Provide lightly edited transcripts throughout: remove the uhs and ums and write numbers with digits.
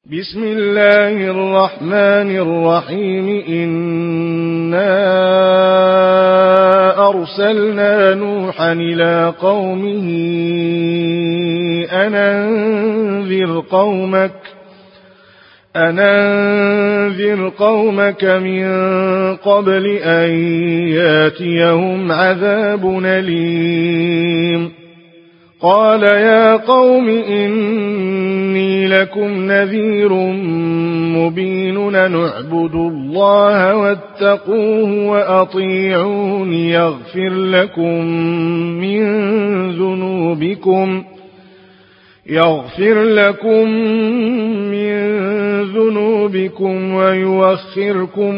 بسم الله الرحمن الرحيم. إنا أرسلنا نوحا إلى قومه أن أنذر قومك من قبل أن ياتيهم عذاب أليم. قال يا قوم إني لكم نذير مبين. نعبدوا الله واتقوه وأطيعون يغفر لكم من ذنوبكم ويوخركم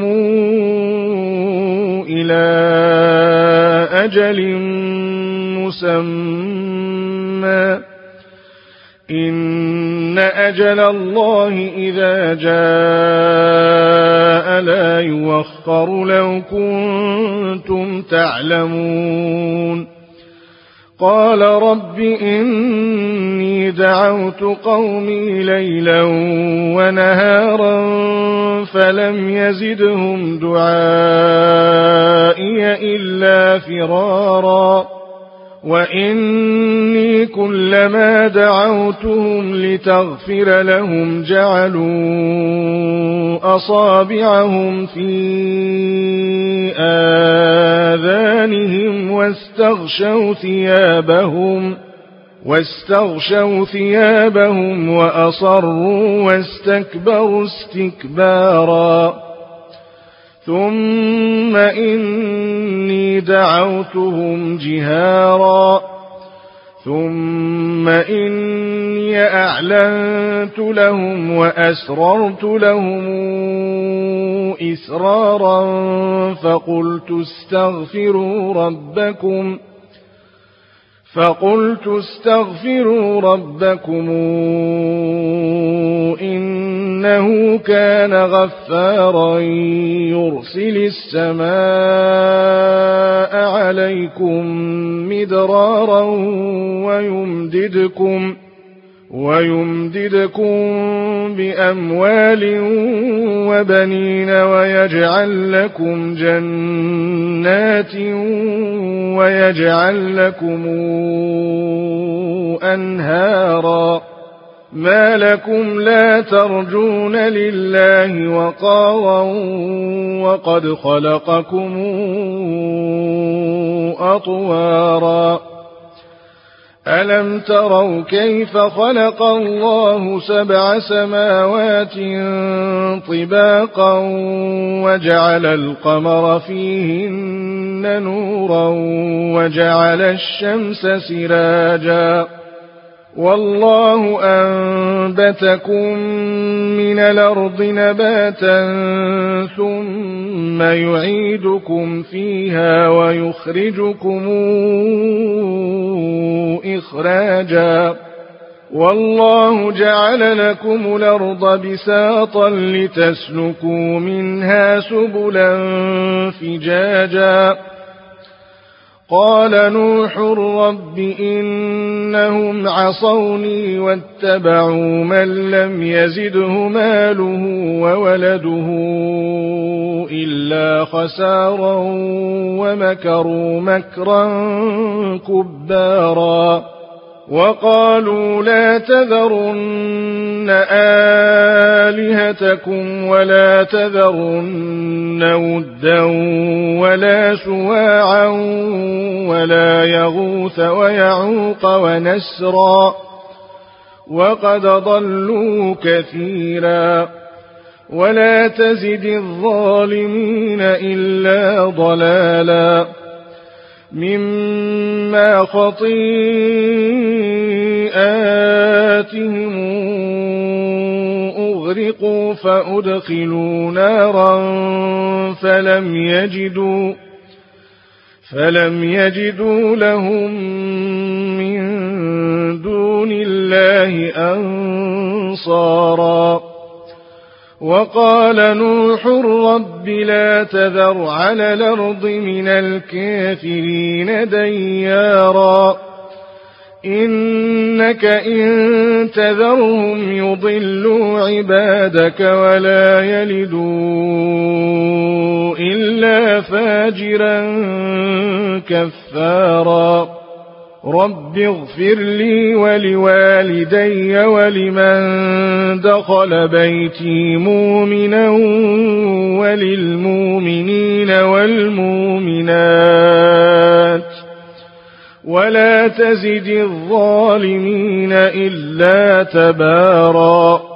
إلى أجل مسمى. إن أجل الله إذا جاء لا يوخر لو كنتم تعلمون. قال رب إني دعوت قومي ليلا ونهارا فلم يزدهم دعائي إلا فرارا. وإني كلما دعوتهم لتغفر لهم جعلوا أصابعهم في آذانهم واستغشوا ثيابهم وأصروا واستكبروا استكبارا. ثم إني دعوتهم جهارا ثم إني أعلنت لهم وأسررت لهم إسرارا فقلت استغفروا ربكم إنه كان غفارا يرسل السماء عليكم مدرارا ويمددكم بأموال وبنين ويجعل لكم جنات ويجعل لكم أنهارا. ما لكم لا ترجون لله وقارا وقد خلقكم أطوارا. ألم تروا كيف خلق الله 7 سماوات طباقا وجعل القمر فيهن نورا وجعل الشمس سراجا. والله أنبتكم من الأرض نباتا ثم يعيدكم فيها ويخرجكم إخراجا. والله جعل لكم الأرض بساطا لتسلكوا منها سبلا فجاجا. قال نوح رب إنهم عصوني واتبعوا من لم يزده ماله وولده إلا خسارا ومكروا مكرا كبارا. وقالوا لا تذرن آلهتكم ولا تذرن ودا ولا سواعا ولا يغوث ويعوق ونسرا وقد ضلوا كثيرا. ولا تزد الظالمين إلا ضلالا. مما خطيئاتهم أغرقوا فأدخلوا نارا فلم يجدوا لهم من دون الله أنصارا. وقال نوح رب لا تذر على الأرض من الكافرين ديارا إنك إن تذرهم يضلوا عبادك ولا يلدوا إلا فاجرا كفارا رب اغفر لي ولوالدي ولمن دخل بيتي مؤمنا وللمؤمنين والمؤمنات ولا تزد الظالمين إلا تبارا